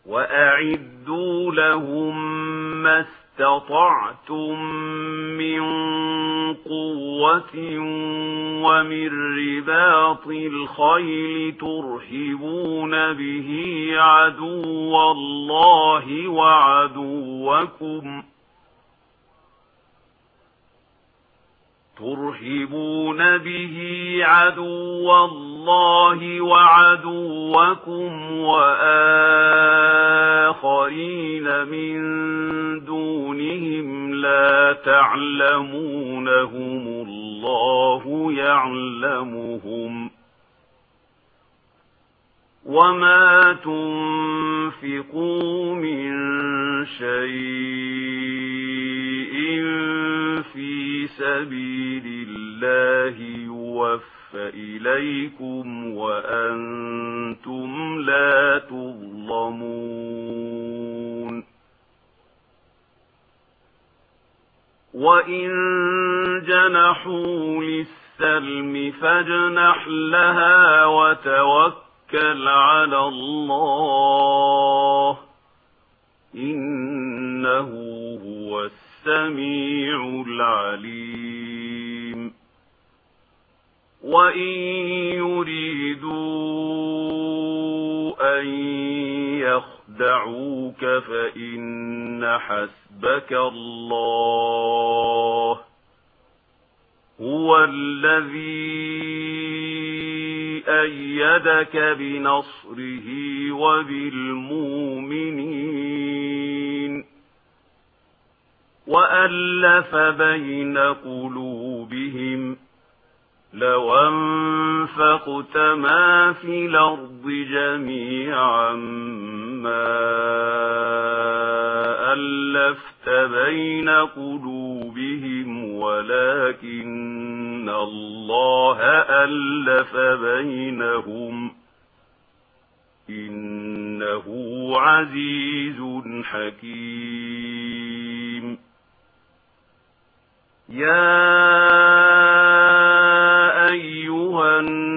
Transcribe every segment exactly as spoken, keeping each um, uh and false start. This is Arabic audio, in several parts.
وأعدوا لهم ما استطعتم من قوة ومن رباط الخيل ترهبون به عدو الله وعدوكم ترهبون به عدو الله وعدوكم وآخرين من دونهم لا تعلمونهم الله يعلمهم وما تنفقوا من شيء في سبيل الله يوفى إليكم وأنتم لا تظلمون وإن جنحوا للسلم فاجنح لها وتوكل على الله إنه هو السميع العليم وإن يريدوا أن يخدعوك فإن حسبك الله هو الذي أيدك بنصره وبالمؤمنين وألف بين قلوبهم لو أنفقت ما في الأرض جميعا ما ألفت بين قلوبهم ولكن الله ألف بينهم إنه عزيز حكيم يا أيها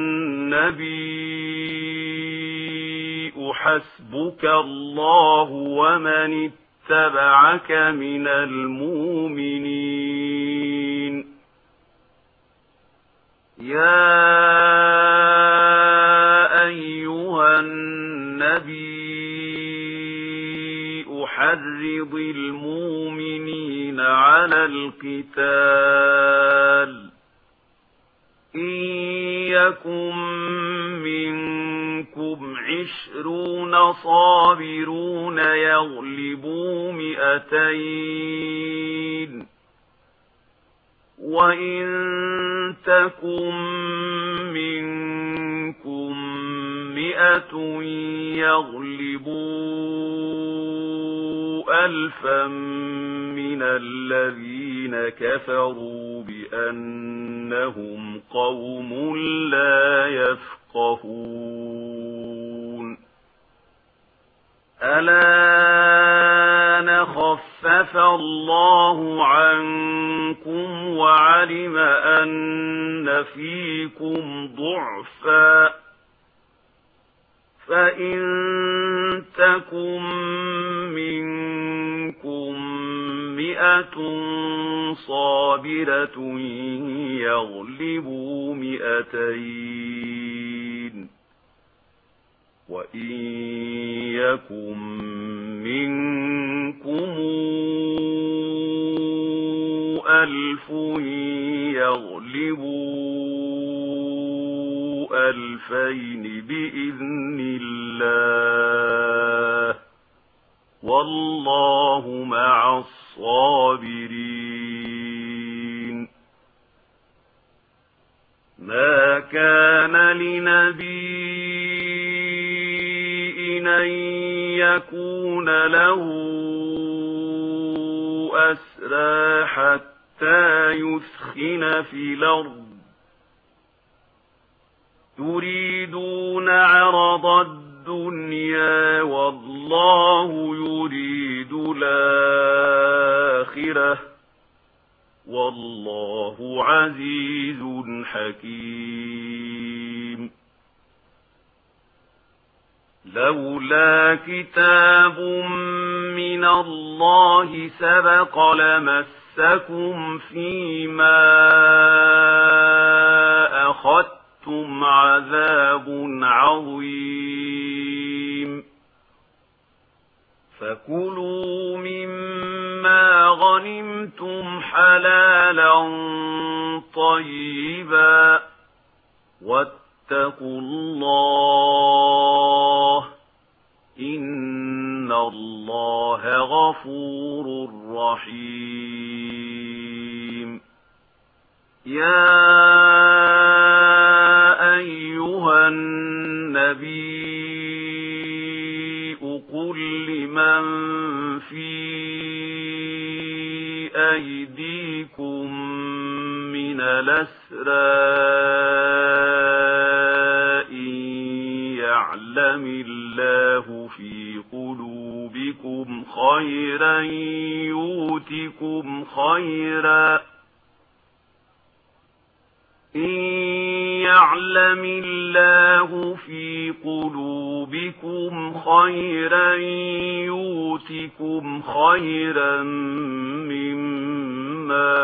النبي حسبك الله ومن اتبعك من المؤمنين يا أيها النبي حرض المؤمنين على القتال إن يكن منكم عشرون صابرون يغلبوا مئتين وإن تكن منكم مئة يغلبوا ألفا من الذين كفروا بأنهم قوم لا يفقهون الآن خفف الله عنكم وعلم أن فيكم ضعفا فإن تكن منكم مئة صابرة يغلبوا مئتين وإن يكن منكم ألف يغلبوا ألفين بإذن الله والله مع الصابرين ما كان لنبي أن يكون له أسرى حتى يثخن في الأرض تريدون عرض الدنيا والله يريد الآخرة والله عزيز حكيم لولا كتاب من الله سبق لمسكم فيما أخذتم عذاب عظيم فكلوا مما غنمتم حلالا طيبا واتقوا الله إن الله غفور رحيم يا أيها النبي قل لمن في أيديكم من الأسرى إن يعلم الله في قلوبكم خيرا يؤتكم خيرا إن يعلم الله في قلوبكم خيرا يؤتكم خيرا مما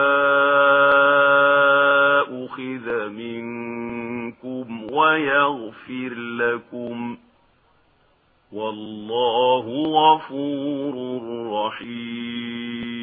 أخذ منكم ويغفر لكم والله غفور رحيم